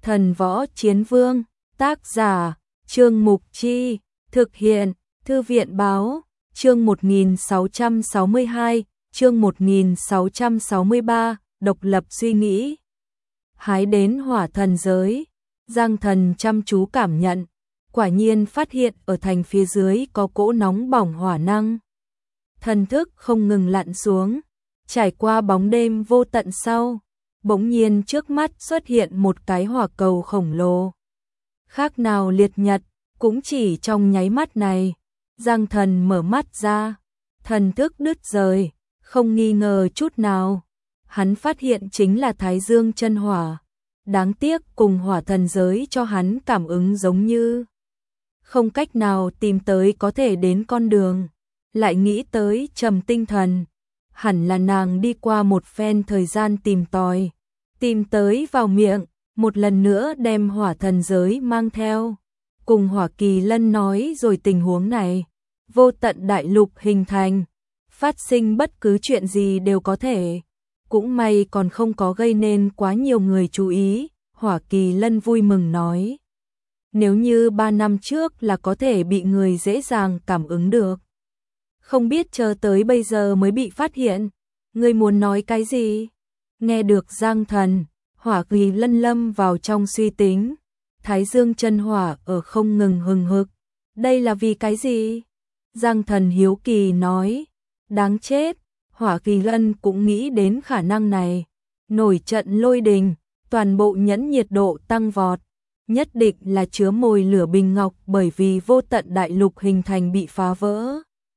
Thần võ chiến vương, tác giả, Trương Mục Chi, thực hiện, Thư viện báo, chương 1662, chương 1663, độc lập suy nghĩ. Hái đến hỏa thần giới, Giang Thần chăm chú cảm nhận, quả nhiên phát hiện ở thành phía dưới có cỗ nóng bỏng hỏa năng. Thần thức không ngừng lặn xuống, trải qua bóng đêm vô tận sau, bỗng nhiên trước mắt xuất hiện một cái hỏa cầu khổng lồ. Khác nào liệt nhật, cũng chỉ trong nháy mắt này, Giang Thần mở mắt ra, thần thức đứt rời, không nghi ngờ chút nào. Hắn phát hiện chính là Thái Dương chân hỏa, đáng tiếc cùng hỏa thần giới cho hắn cảm ứng giống như không cách nào tìm tới có thể đến con đường. Lại nghĩ tới Trầm Tinh Thần, hẳn là nàng đi qua một phen thời gian tìm tòi, tìm tới vào miệng, một lần nữa đem hỏa thần giới mang theo. Cùng Hỏa Kỳ Lân nói rồi tình huống này, vô tận đại lục hình thành, phát sinh bất cứ chuyện gì đều có thể. Cũng may còn không có gây nên quá nhiều người chú ý, Hỏa Kỳ Lân vui mừng nói. Nếu như 3 năm trước là có thể bị người dễ dàng cảm ứng được, không biết chờ tới bây giờ mới bị phát hiện. Ngươi muốn nói cái gì? Nghe được Giang Thần, Hỏa Kỳ Lân lâm vào trong suy tính. Thái Dương chân hỏa ở không ngừng hừng hực. Đây là vì cái gì? Giang Thần hiếu kỳ nói. Đáng chết, Hỏa Kỳ Lân cũng nghĩ đến khả năng này. Nổi trận lôi đình, toàn bộ nhẫn nhiệt độ tăng vọt. Nhất định là chứa mồi lửa bình ngọc, bởi vì vô tận đại lục hình thành bị phá vỡ.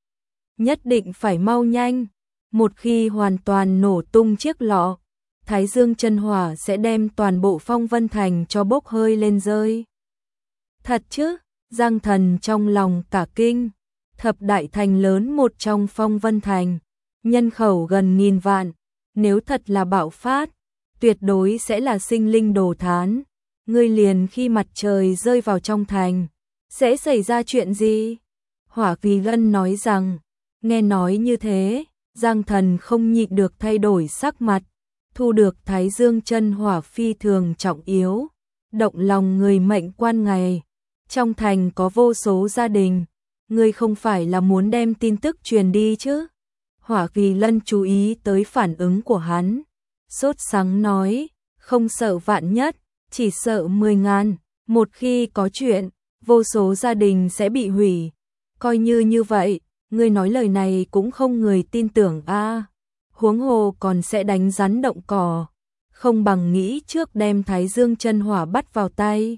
Nhất định phải mau nhanh. Một khi hoàn toàn nổ tung chiếc lọ, Thái Dương chân hỏa sẽ đem toàn bộ Phong Vân Thành cho bốc hơi lên rơi. Thật chứ? Giang Thần trong lòng cả kinh. Thập đại thành lớn một trong Phong Vân Thành, nhân khẩu gần 1000 vạn, nếu thật là bạo phát, tuyệt đối sẽ là sinh linh đồ thán. Ngươi liền khi mặt trời rơi vào trong thành, sẽ xảy ra chuyện gì? Hỏa Kỳ Lân nói rằng. Nghe nói như thế, Giang Thần không nhịn được thay đổi sắc mặt. Thu được Thái Dương chân hỏa phi thường trọng yếu, động lòng người mệnh quan ngày. Trong thành có vô số gia đình, ngươi không phải là muốn đem tin tức truyền đi chứ? Hỏa Kỳ Lân chú ý tới phản ứng của hắn, sốt sắng nói, không sợ vạn nhất, chỉ sợ 10.000. Một khi có chuyện, vô số gia đình sẽ bị hủy. Coi như vậy, ngươi nói lời này cũng không người tin tưởng a. Huống hồ còn sẽ đánh rắn động cỏ, không bằng nghĩ trước đem Thái Dương chân hỏa bắt vào tay.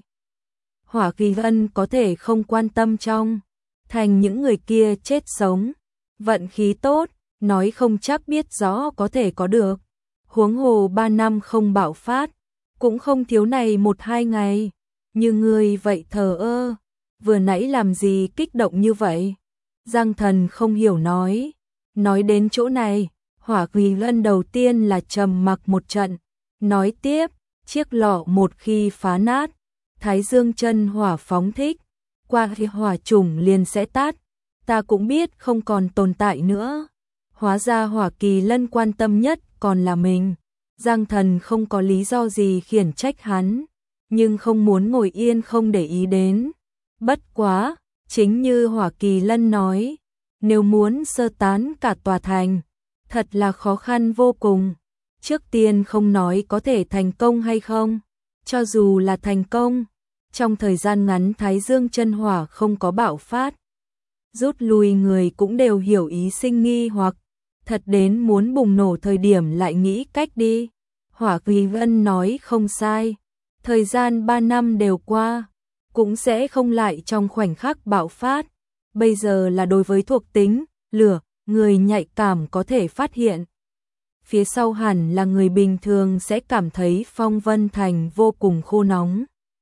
Hỏa Kỳ Lân có thể không quan tâm trong thành những người kia chết sống, vận khí tốt, nói không chắc biết rõ có thể có được. Huống hồ 3 năm không bạo phát, cũng không thiếu này 1-2 ngày. Như ngươi vậy thờ ơ, vừa nãy làm gì kích động như vậy? Giang Thần không hiểu nói. Nói đến chỗ này, Hỏa Kỳ Lân đầu tiên là trầm mặc một trận, nói tiếp, chiếc lọ một khi phá nát, Thái Dương chân hỏa phóng thích, qua khi hỏa chủng liền sẽ tắt, ta cũng biết không còn tồn tại nữa. Hóa ra Hỏa Kỳ Lân quan tâm nhất còn là mình. Giang Thần không có lý do gì khiển trách hắn, nhưng không muốn ngồi yên không để ý đến. Bất quá, chính như Hỏa Kỳ Lân nói, nếu muốn sơ tán cả tòa thành, thật là khó khăn vô cùng. Trước tiên không nói có thể thành công hay không, cho dù là thành công, trong thời gian ngắn Thái Dương chân hỏa không có bạo phát, rút lui người cũng đều hiểu ý sinh nghi hoặc, thật đến muốn bùng nổ thời điểm lại nghĩ cách đi. Hỏa Kỳ Lân nói không sai, thời gian 3 năm đều qua, cũng sẽ không lại trong khoảnh khắc bạo phát. Bây giờ là đối với thuộc tính lửa, người nhạy cảm có thể phát hiện. Phía sau hẳn là người bình thường sẽ cảm thấy Phong Vân Thành vô cùng khô nóng.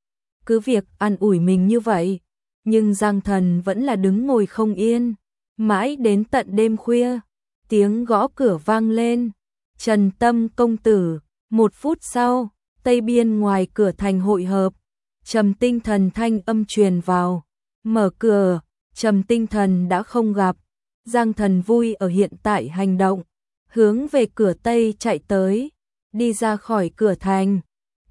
Cứ việc an ủi mình như vậy, nhưng Giang Thần vẫn là đứng ngồi không yên. Mãi đến tận đêm khuya, tiếng gõ cửa vang lên. Trần Tâm công tử. 1 phút sau, tây biên ngoài cửa thành hội hợp, Trầm Tinh Thần thanh âm truyền vào. Mở cửa, Trầm Tinh Thần đã không gặp. Giang Thần vui ở hiện tại hành động, hướng về cửa tây chạy tới, đi ra khỏi cửa thành.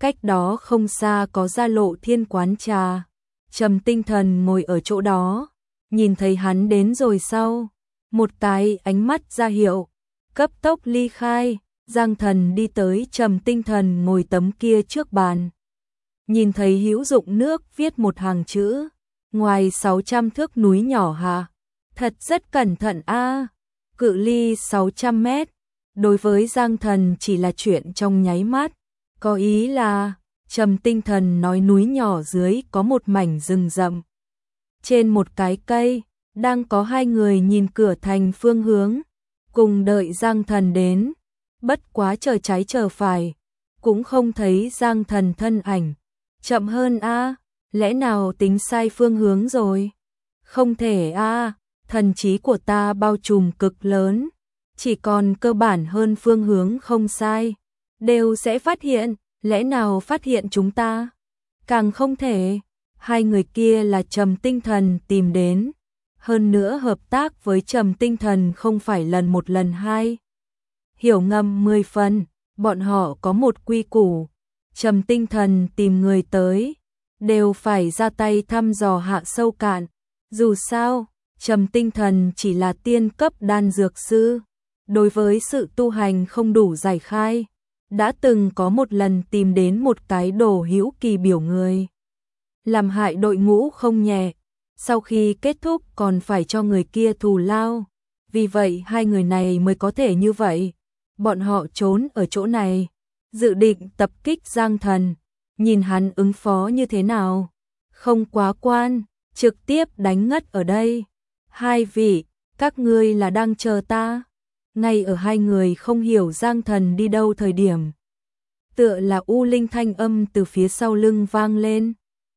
cách đó không xa có Gia Lộ Thiên quán trà. Trầm Tinh Thần ngồi ở chỗ đó, nhìn thấy hắn đến rồi sau, một cái ánh mắt ra hiệu, cấp tốc ly khai. Giang Thần đi tới Trầm Tinh Thần ngồi tấm kia trước bàn. Nhìn thấy hữu dụng nước viết một hàng chữ, ngoài 600 thước núi nhỏ hả? Thật rất cẩn thận a. Cự ly 600 mét, đối với Giang Thần chỉ là chuyện trong nháy mắt, có ý là Trầm Tinh Thần nói núi nhỏ dưới có một mảnh rừng rậm. Trên một cái cây, đang có hai người nhìn cửa thành phương hướng, cùng đợi Giang Thần đến. Bất quá chờ trái chờ phải, cũng không thấy Giang Thần thân ảnh. Chậm hơn a, lẽ nào tính sai phương hướng rồi? Không thể a, thần trí của ta bao trùm cực lớn, chỉ còn cơ bản hơn phương hướng không sai, đều sẽ phát hiện, lẽ nào phát hiện chúng ta? Càng không thể, hai người kia là Trầm Tinh Thần tìm đến, hơn nữa hợp tác với Trầm Tinh Thần không phải lần một lần hai. Hiểu ngầm 10 phần, bọn họ có một quy củ, Trầm Tinh Thần tìm người tới, đều phải ra tay thăm dò hạ sâu cạn. Dù sao, Trầm Tinh Thần chỉ là tiên cấp đan dược sư, đối với sự tu hành không đủ giải khai, đã từng có một lần tìm đến một cái đồ hữu kỳ biểu người, làm hại đội ngũ không nhẹ, sau khi kết thúc còn phải cho người kia thù lao, vì vậy hai người này mới có thể như vậy. Bọn họ trốn ở chỗ này, dự định tập kích Giang Thần, nhìn hắn ứng phó như thế nào. Không quá quan, trực tiếp đánh ngất ở đây. Hai vị, các ngươi là đang chờ ta. Ngay ở hai người không hiểu Giang Thần đi đâu thời điểm, tựa là U Linh thanh âm từ phía sau lưng vang lên.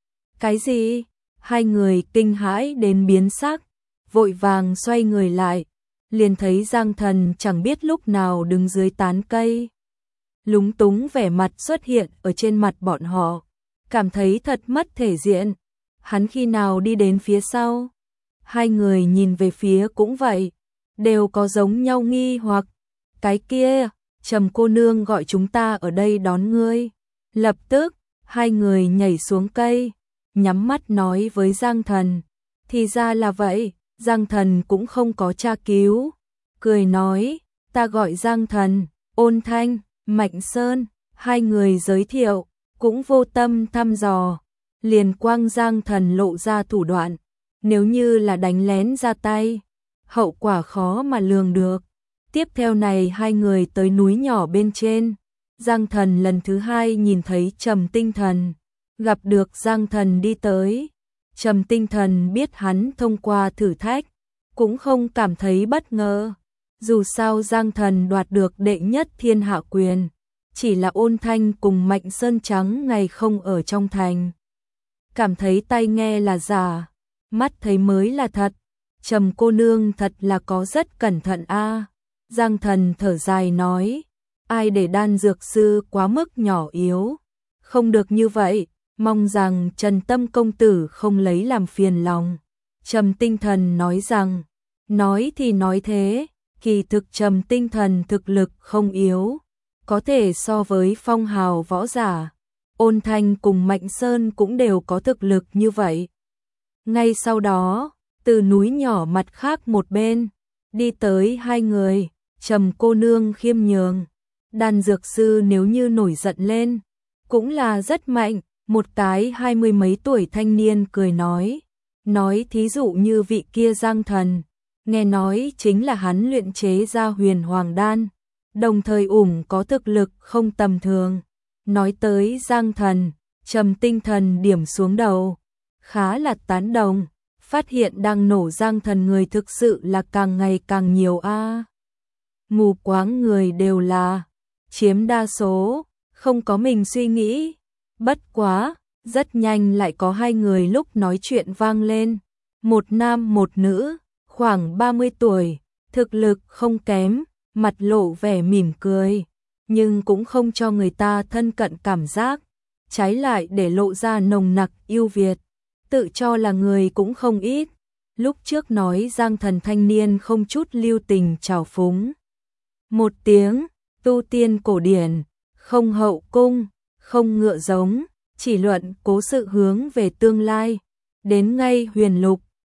Cái gì? Hai người kinh hãi đến biến sắc, vội vàng xoay người lại, liền thấy Giang Thần chẳng biết lúc nào đứng dưới tán cây. Lúng túng vẻ mặt xuất hiện ở trên mặt bọn họ, cảm thấy thật mất thể diện. Hắn khi nào đi đến phía sau? Hai người nhìn về phía cũng vậy, đều có giống nhau nghi hoặc. Cái kia, Trầm cô nương gọi chúng ta ở đây đón ngươi. Lập tức, hai người nhảy xuống cây, nhắm mắt nói với Giang Thần. Thì ra là vậy. Giang Thần cũng không có tra cứu, cười nói, ta gọi Giang Thần, Ôn Thanh, Mạnh Sơn. Hai người giới thiệu, cũng vô tâm thăm dò, liền quang Giang Thần lộ ra thủ đoạn, nếu như là đánh lén ra tay, hậu quả khó mà lường được. Tiếp theo này hai người tới núi nhỏ bên trên, Giang Thần lần thứ hai nhìn thấy Trầm Tinh Thần, gặp được Giang Thần đi tới. Trầm Tinh Thần biết hắn thông qua thử thách, cũng không cảm thấy bất ngờ. Dù sao Giang Thần đoạt được đệ nhất thiên hạ quyền, chỉ là Ôn Thanh cùng Mạnh Sơn Trắng ngày không ở trong thành. Cảm thấy tai nghe là giả, mắt thấy mới là thật. Trầm cô nương thật là có rất cẩn thận a. Giang Thần thở dài nói, ai để đan dược sư quá mức nhỏ yếu, không được như vậy. Mong rằng Trần Tâm công tử không lấy làm phiền lòng. Trầm Tinh Thần nói rằng, nói thì nói thế, kỳ thực Trầm Tinh Thần thực lực không yếu, có thể so với phong hào võ giả. Ôn Thanh cùng Mạnh Sơn cũng đều có thực lực như vậy. Ngay sau đó, từ núi nhỏ mặt khác một bên, đi tới hai người. Trầm cô nương khiêm nhường, đan dược sư nếu như nổi giận lên, cũng là rất mạnh. Một cái 20 mấy tuổi thanh niên cười nói thí dụ như vị kia Giang Thần, nghe nói chính là hắn luyện chế ra huyền hoàng đan, đồng thời có thực lực không tầm thường. Nói tới Giang Thần, Trầm Tinh Thần điểm xuống đầu, khá là tán đồng, phát hiện đang nổ Giang Thần người thực sự là càng ngày càng nhiều a. Mù quáng người đều là chiếm đa số, không có mình suy nghĩ. Bất quá, rất nhanh lại có hai người lúc nói chuyện vang lên. Một nam một nữ, khoảng 30 tuổi, thực lực không kém, mặt lộ vẻ mỉm cười, nhưng cũng không cho người ta thân cận cảm giác, trái lại để lộ ra nồng nặc ưu việt, tự cho là người cũng không ít. Lúc trước nói Giang Thần thanh niên không chút lưu tình trào phúng. Một tiếng, tu tiên cổ điển, không hậu cung, không ngựa giống, chỉ luận cố sự hướng về tương lai. Đến ngay Huyền Lục,